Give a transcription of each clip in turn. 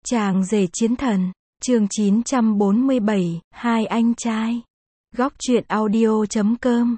Chàng rể chiến thần, chương 947, hai anh trai. Góc truyện audio.com.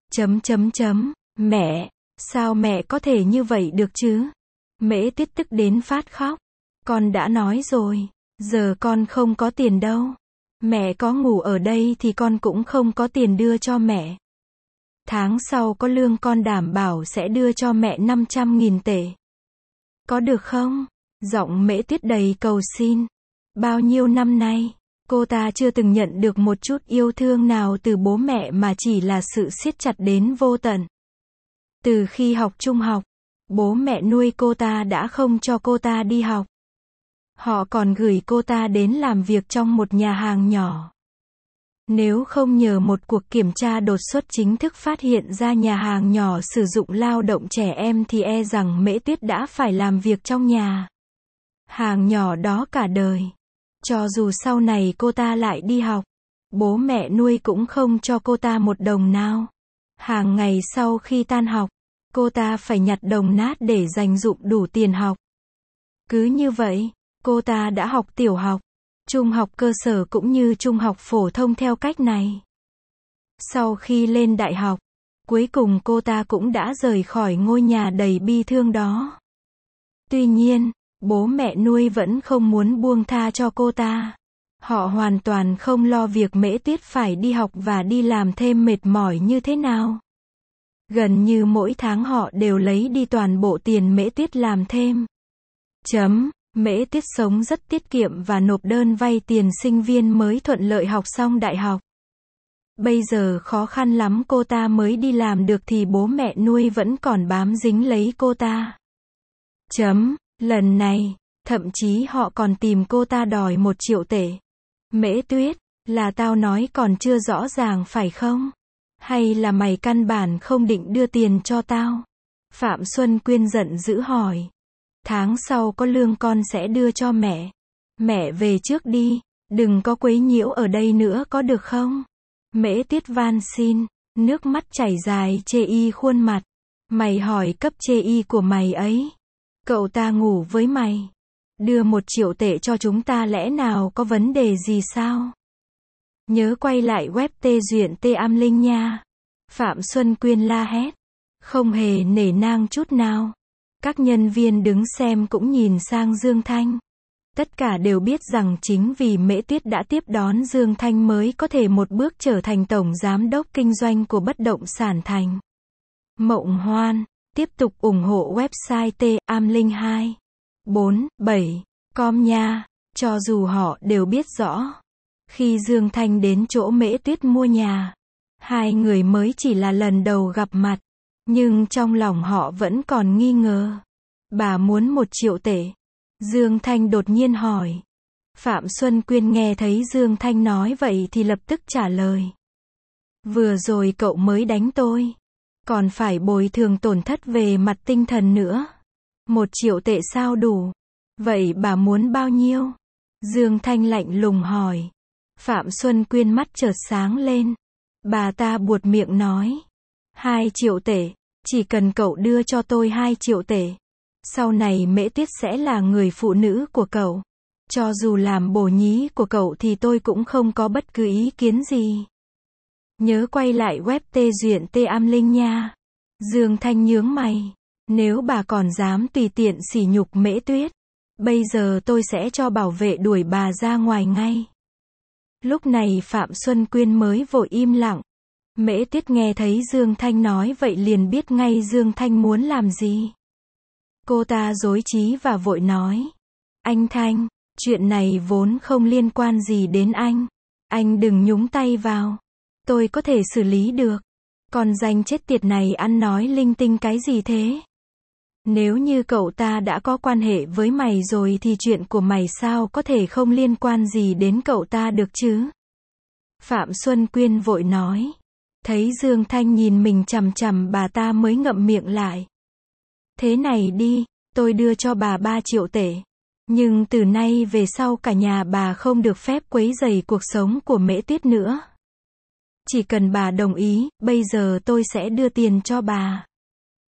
Mẹ, sao mẹ có thể như vậy được chứ? Mễ Tuyết tức đến phát khóc. Con đã nói rồi, giờ con không có tiền đâu. Mẹ có ngủ ở đây thì con cũng không có tiền đưa cho mẹ. Tháng sau có lương con đảm bảo sẽ đưa cho mẹ 500.000 tệ. Có được không? Giọng Mễ Tuyết đầy cầu xin. Bao nhiêu năm nay, cô ta chưa từng nhận được một chút yêu thương nào từ bố mẹ mà chỉ là sự siết chặt đến vô tận. Từ khi học trung học, bố mẹ nuôi cô ta đã không cho cô ta đi học. Họ còn gửi cô ta đến làm việc trong một nhà hàng nhỏ. Nếu không nhờ một cuộc kiểm tra đột xuất chính thức phát hiện ra nhà hàng nhỏ sử dụng lao động trẻ em thì e rằng Mễ Tuyết đã phải làm việc trong nhà hàng nhỏ đó cả đời. Cho dù sau này cô ta lại đi học, bố mẹ nuôi cũng không cho cô ta một đồng nào. Hàng ngày sau khi tan học, cô ta phải nhặt đồng nát để dành dụm đủ tiền học. Cứ như vậy, cô ta đã học tiểu học, trung học cơ sở cũng như trung học phổ thông theo cách này. Sau khi lên đại học, cuối cùng cô ta cũng đã rời khỏi ngôi nhà đầy bi thương đó. Tuy nhiên, bố mẹ nuôi vẫn không muốn buông tha cho cô ta. Họ hoàn toàn không lo việc Mễ Tuyết phải đi học và đi làm thêm mệt mỏi như thế nào. Gần như mỗi tháng họ đều lấy đi toàn bộ tiền Mễ Tuyết làm thêm. Mễ Tuyết sống rất tiết kiệm và nộp đơn vay tiền sinh viên mới thuận lợi học xong đại học. Bây giờ khó khăn lắm cô ta mới đi làm được thì bố mẹ nuôi vẫn còn bám dính lấy cô ta. Lần này, thậm chí họ còn tìm cô ta đòi 1 triệu tệ. Mễ Tuyết, là tao nói còn chưa rõ ràng phải không? Hay là mày căn bản không định đưa tiền cho tao? Phạm Xuân Quyên giận dữ hỏi. Tháng sau có lương con sẽ đưa cho mẹ. Mẹ về trước đi, đừng có quấy nhiễu ở đây nữa có được không? Mễ Tuyết van xin, nước mắt chảy dài chê y khuôn mặt. Mày hỏi cấp chê y của mày ấy. Cậu ta ngủ với mày. Đưa 1 triệu tệ cho chúng ta lẽ nào có vấn đề gì sao? Nhớ quay lại web tê duyện tê am linh nha. Phạm Xuân Quyên la hét. Không hề nể nang chút nào. Các nhân viên đứng xem cũng nhìn sang Dương Thanh. Tất cả đều biết rằng chính vì Mễ Tuyết đã tiếp đón Dương Thanh mới có thể một bước trở thành tổng giám đốc kinh doanh của bất động sản Thành Mộng Hoan. Tiếp tục ủng hộ website tamlinh247.com nha. Cho dù họ đều biết rõ, khi Dương Thanh đến chỗ Mễ Tuyết mua nhà, hai người mới chỉ là lần đầu gặp mặt, nhưng trong lòng họ vẫn còn nghi ngờ. Bà muốn 1 triệu tệ. Dương Thanh đột nhiên hỏi. Phạm Xuân Quyên nghe thấy Dương Thanh nói vậy thì lập tức trả lời. Vừa rồi cậu mới đánh tôi. Còn phải bồi thường tổn thất về mặt tinh thần nữa. 1 triệu tệ sao đủ? Vậy bà muốn bao nhiêu? Dương Thanh lạnh lùng hỏi. Phạm Xuân Quyên mắt chợt sáng lên. Bà ta buột miệng nói. 2 triệu tệ. Chỉ cần cậu đưa cho tôi 2 triệu tệ. Sau này Mễ Tuyết sẽ là người phụ nữ của cậu. Cho dù làm bồ nhí của cậu thì tôi cũng không có bất cứ ý kiến gì. Nhớ quay lại web tê duyện tê am linh nha. Dương Thanh nhướng mày. Nếu bà còn dám tùy tiện sỉ nhục Mễ Tuyết, bây giờ tôi sẽ cho bảo vệ đuổi bà ra ngoài ngay. Lúc này Phạm Xuân Quyên mới vội im lặng. Mễ Tuyết nghe thấy Dương Thanh nói vậy liền biết ngay Dương Thanh muốn làm gì. Cô ta rối trí và vội nói. Anh Thanh, chuyện này vốn không liên quan gì đến anh. Anh đừng nhúng tay vào. Tôi có thể xử lý được. Còn danh chết tiệt này ăn nói linh tinh cái gì thế? Nếu như cậu ta đã có quan hệ với mày rồi thì chuyện của mày sao có thể không liên quan gì đến cậu ta được chứ? Phạm Xuân Quyên vội nói. Thấy Dương Thanh nhìn mình chằm chằm bà ta mới ngậm miệng lại. Thế này đi, tôi đưa cho bà 3 triệu tệ. Nhưng từ nay về sau cả nhà bà không được phép quấy rầy cuộc sống của Mễ Tuyết nữa. Chỉ cần bà đồng ý, bây giờ tôi sẽ đưa tiền cho bà.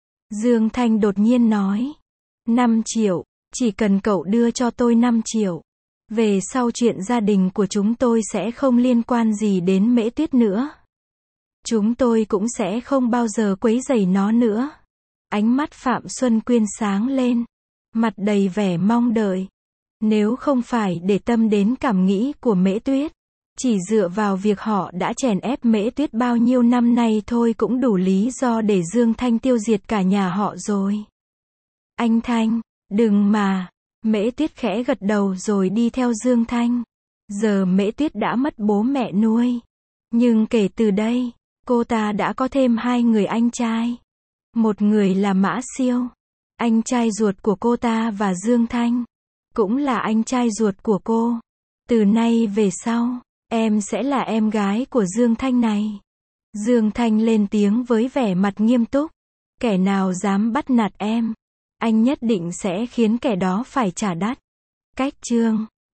Dương Thanh đột nhiên nói. 5 triệu, chỉ cần cậu đưa cho tôi 5 triệu. Về sau chuyện gia đình của chúng tôi sẽ không liên quan gì đến Mễ Tuyết nữa. Chúng tôi cũng sẽ không bao giờ quấy rầy nó nữa. Ánh mắt Phạm Xuân Quyên sáng lên, mặt đầy vẻ mong đợi. Nếu không phải để tâm đến cảm nghĩ của Mễ Tuyết, chỉ dựa vào việc họ đã chèn ép Mễ Tuyết bao nhiêu năm nay thôi cũng đủ lý do để Dương Thanh tiêu diệt cả nhà họ rồi. Anh Thanh, đừng mà. Mễ Tuyết khẽ gật đầu rồi đi theo Dương Thanh. Giờ Mễ Tuyết đã mất bố mẹ nuôi. Nhưng kể từ đây, cô ta đã có thêm 2 người anh trai. Một người là Mã Siêu, anh trai ruột của cô ta, và Dương Thanh, cũng là anh trai ruột của cô. Từ nay về sau, em sẽ là em gái của Dương Thanh này. Dương Thanh lên tiếng với vẻ mặt nghiêm túc. Kẻ nào dám bắt nạt em, anh nhất định sẽ khiến kẻ đó phải trả đắt. Cách chương